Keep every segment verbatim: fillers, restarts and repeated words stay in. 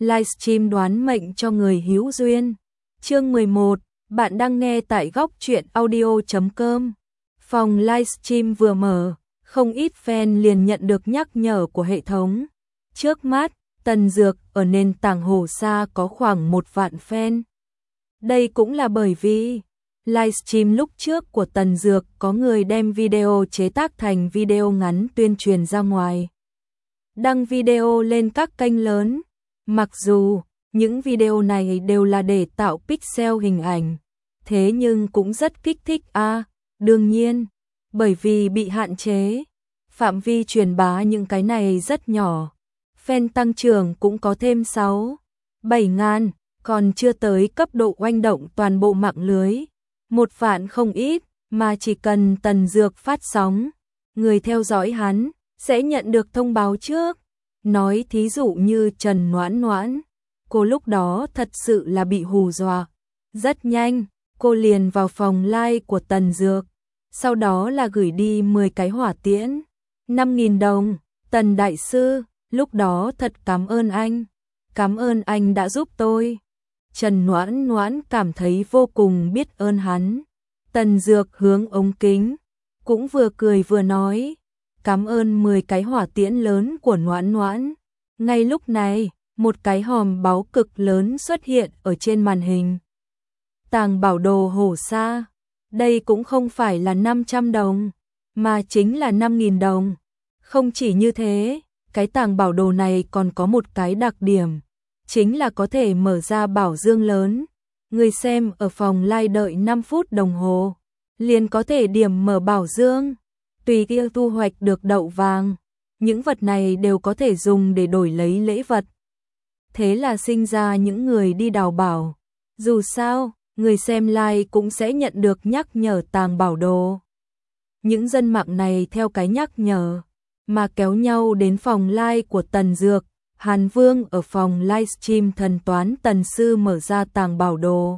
livestream đoán mệnh cho người hữu duyên. Chương mười một, bạn đang nghe tại góc truyện audio chấm com. Phòng livestream vừa mở, không ít fan liền nhận được nhắc nhở của hệ thống. Trước mắt, Tần Dược ở nền tảng Hồ Sa có khoảng một vạn fan. Đây cũng là bởi vì livestream lúc trước của Tần Dược có người đem video chế tác thành video ngắn tuyên truyền ra ngoài. Đăng video lên các kênh lớn. Mặc dù những video này đều là để tạo pixel hình ảnh, thế nhưng cũng rất kích thích a. À, đương nhiên, bởi vì bị hạn chế, phạm vi truyền bá những cái này rất nhỏ. Fan tăng trưởng cũng có thêm sáu, bảy ngàn, còn chưa tới cấp độ oanh động toàn bộ mạng lưới. Một vạn không ít, mà chỉ cần Tần Dược phát sóng, người theo dõi hắn sẽ nhận được thông báo trước. Nói thí dụ như Trần Noãn Noãn, cô lúc đó thật sự là bị hù dọa. Rất nhanh, cô liền vào phòng live của Tần Dược, sau đó là gửi đi mười cái hỏa tiễn, năm nghìn đồng. Tần đại sư, lúc đó thật cảm ơn anh, cảm ơn anh đã giúp tôi. Trần Noãn Noãn cảm thấy vô cùng biết ơn hắn. Tần Dược hướng ống kính, cũng vừa cười vừa nói, cảm ơn mười cái hỏa tiễn lớn của Noãn Noãn. Ngay lúc này, một cái hòm báu cực lớn xuất hiện ở trên màn hình. Tàng bảo đồ Hồ Sa, đây cũng không phải là năm trăm đồng, mà chính là năm nghìn đồng. Không chỉ như thế, cái tàng bảo đồ này còn có một cái đặc điểm, chính là có thể mở ra bảo dương lớn. Người xem ở phòng live đợi năm phút đồng hồ, liền có thể điểm mở bảo dương, tùy kia thu hoạch được đậu vàng. Những vật này đều có thể dùng để đổi lấy lễ vật. Thế là sinh ra những người đi đào bảo. Dù sao, người xem live cũng sẽ nhận được nhắc nhở tàng bảo đồ. Những dân mạng này theo cái nhắc nhở mà kéo nhau đến phòng live của Tần Dược. Hàn Vương ở phòng livestream thần toán Tần Sư mở ra tàng bảo đồ.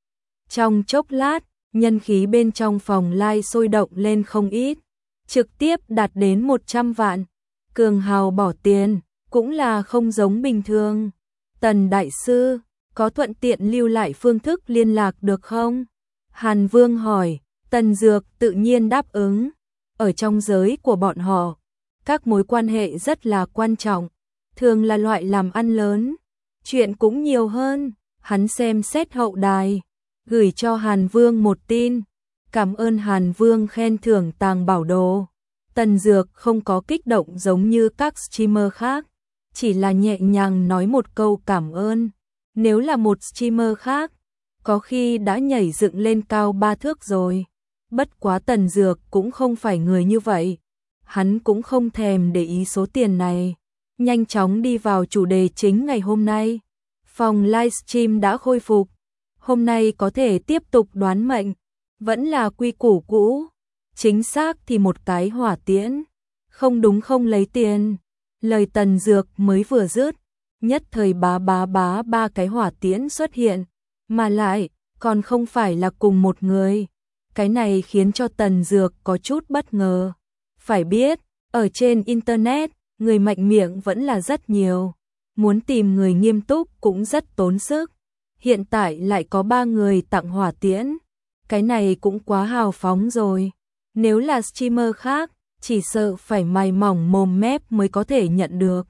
Trong chốc lát, nhân khí bên trong phòng live sôi động lên không ít, trực tiếp đạt đến một trăm vạn. Cường hào bỏ tiền, cũng là không giống bình thường. Tần đại sư, có thuận tiện lưu lại phương thức liên lạc được không? Hàn Vương hỏi. Tần Dược tự nhiên đáp ứng. Ở trong giới của bọn họ, các mối quan hệ rất là quan trọng, thường là loại làm ăn lớn, chuyện cũng nhiều hơn. Hắn xem xét hậu đài, gửi cho Hàn Vương một tin, cảm ơn Hàn Vương khen thưởng tàng bảo đồ. Tần Dược không có kích động giống như các streamer khác, chỉ là nhẹ nhàng nói một câu cảm ơn. Nếu là một streamer khác, có khi đã nhảy dựng lên cao ba thước rồi. Bất quá Tần Dược cũng không phải người như vậy, hắn cũng không thèm để ý số tiền này. Nhanh chóng đi vào chủ đề chính ngày hôm nay. Phòng livestream đã khôi phục, hôm nay có thể tiếp tục đoán mệnh, vẫn là quy củ cũ. Chính xác thì một cái hỏa tiễn, không đúng không lấy tiền. Lời Tần Dược mới vừa dứt, nhất thời bá bá bá ba cái hỏa tiễn xuất hiện, mà lại còn không phải là cùng một người. Cái này khiến cho Tần Dược có chút bất ngờ. Phải biết, ở trên internet, người mạnh miệng vẫn là rất nhiều, muốn tìm người nghiêm túc cũng rất tốn sức. Hiện tại lại có ba người tặng hỏa tiễn, cái này cũng quá hào phóng rồi. Nếu là streamer khác, chỉ sợ phải mày mỏng mồm mép mới có thể nhận được.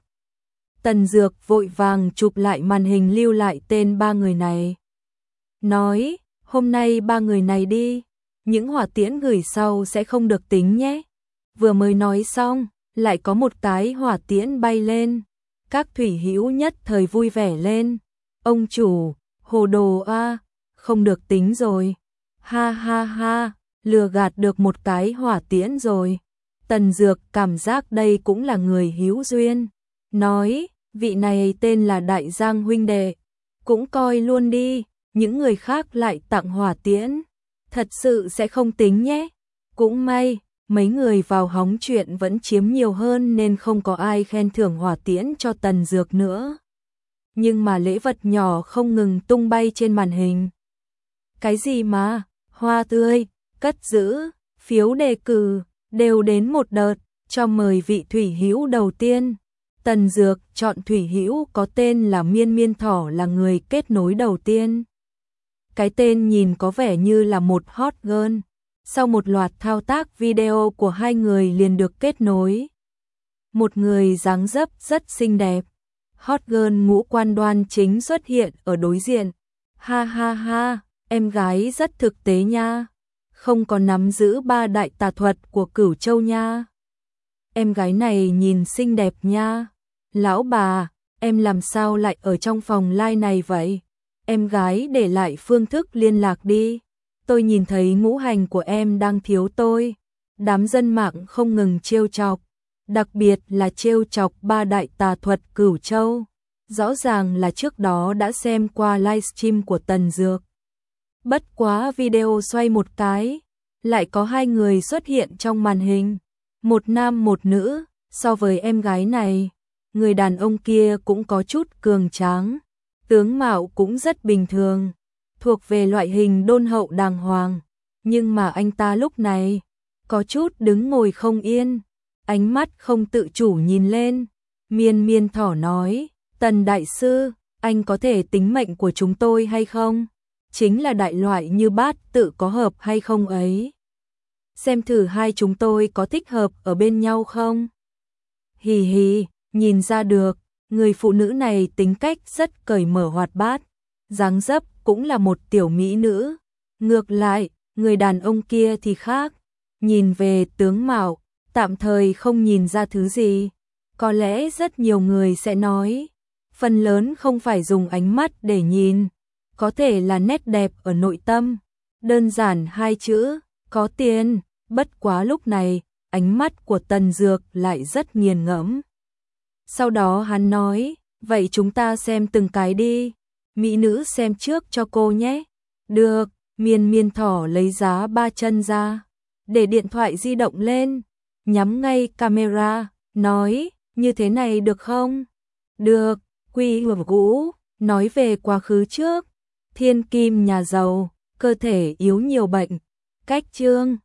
Tần Dược vội vàng chụp lại màn hình lưu lại tên ba người này. Nói, hôm nay ba người này đi, những hỏa tiễn gửi sau sẽ không được tính nhé. Vừa mới nói xong, lại có một cái hỏa tiễn bay lên. Các thủy hữu nhất thời vui vẻ lên. Ông chủ, hồ đồ a, không được tính rồi. Ha ha ha, lừa gạt được một cái hỏa tiễn rồi. Tần Dược cảm giác đây cũng là người hữu duyên. Nói, vị này tên là Đại Giang huynh đệ, cũng coi luôn đi, những người khác lại tặng hỏa tiễn, thật sự sẽ không tính nhé. Cũng may, mấy người vào hóng chuyện vẫn chiếm nhiều hơn nên không có ai khen thưởng hỏa tiễn cho Tần Dược nữa. Nhưng mà lễ vật nhỏ không ngừng tung bay trên màn hình. Cái gì mà, hoa tươi, cất giữ, phiếu đề cử, đều đến một đợt, cho mời vị thủy hữu đầu tiên. Tần Dược chọn Thủy Hữu có tên là Miên Miên Thỏ là người kết nối đầu tiên. Cái tên nhìn có vẻ như là một hot girl. Sau một loạt thao tác video của hai người liền được kết nối. Một người dáng dấp rất xinh đẹp. Hot girl ngũ quan đoan chính xuất hiện ở đối diện. Ha ha ha, em gái rất thực tế nha. Không có nắm giữ ba đại tà thuật của Cửu Châu nha. Em gái này nhìn xinh đẹp nha. Lão bà, em làm sao lại ở trong phòng live này vậy? Em gái để lại phương thức liên lạc đi. Tôi nhìn thấy ngũ hành của em đang thiếu tôi. Đám dân mạng không ngừng trêu chọc, đặc biệt là trêu chọc ba đại tà thuật Cửu Châu. Rõ ràng là trước đó đã xem qua livestream của Tần Dược. Bất quá video xoay một cái, lại có hai người xuất hiện trong màn hình. Một nam một nữ, so với em gái này, người đàn ông kia cũng có chút cường tráng. Tướng mạo cũng rất bình thường, thuộc về loại hình đôn hậu đàng hoàng. Nhưng mà anh ta lúc này, có chút đứng ngồi không yên, ánh mắt không tự chủ nhìn lên. Miên Miên Thỏ nói, Tần đại sư, anh có thể tính mệnh của chúng tôi hay không? Chính là đại loại như bát tự có hợp hay không ấy. Xem thử hai chúng tôi có thích hợp ở bên nhau không? Hì hì, nhìn ra được, người phụ nữ này tính cách rất cởi mở hoạt bát, dáng dấp cũng là một tiểu mỹ nữ. Ngược lại, người đàn ông kia thì khác, nhìn về tướng mạo, tạm thời không nhìn ra thứ gì. Có lẽ rất nhiều người sẽ nói, phần lớn không phải dùng ánh mắt để nhìn, có thể là nét đẹp ở nội tâm. Đơn giản hai chữ, có tiền. Bất quá lúc này, ánh mắt của Tần Dược lại rất nghiền ngẫm. Sau đó hắn nói, vậy chúng ta xem từng cái đi. Mỹ nữ xem trước cho cô nhé. Được, Miên Miên Thỏ lấy giá ba chân ra, để điện thoại di động lên, nhắm ngay camera, nói, như thế này được không? Được, Quy Hưởng Vũ, nói về quá khứ trước. Thiên kim nhà giàu, cơ thể yếu nhiều bệnh. Cách chương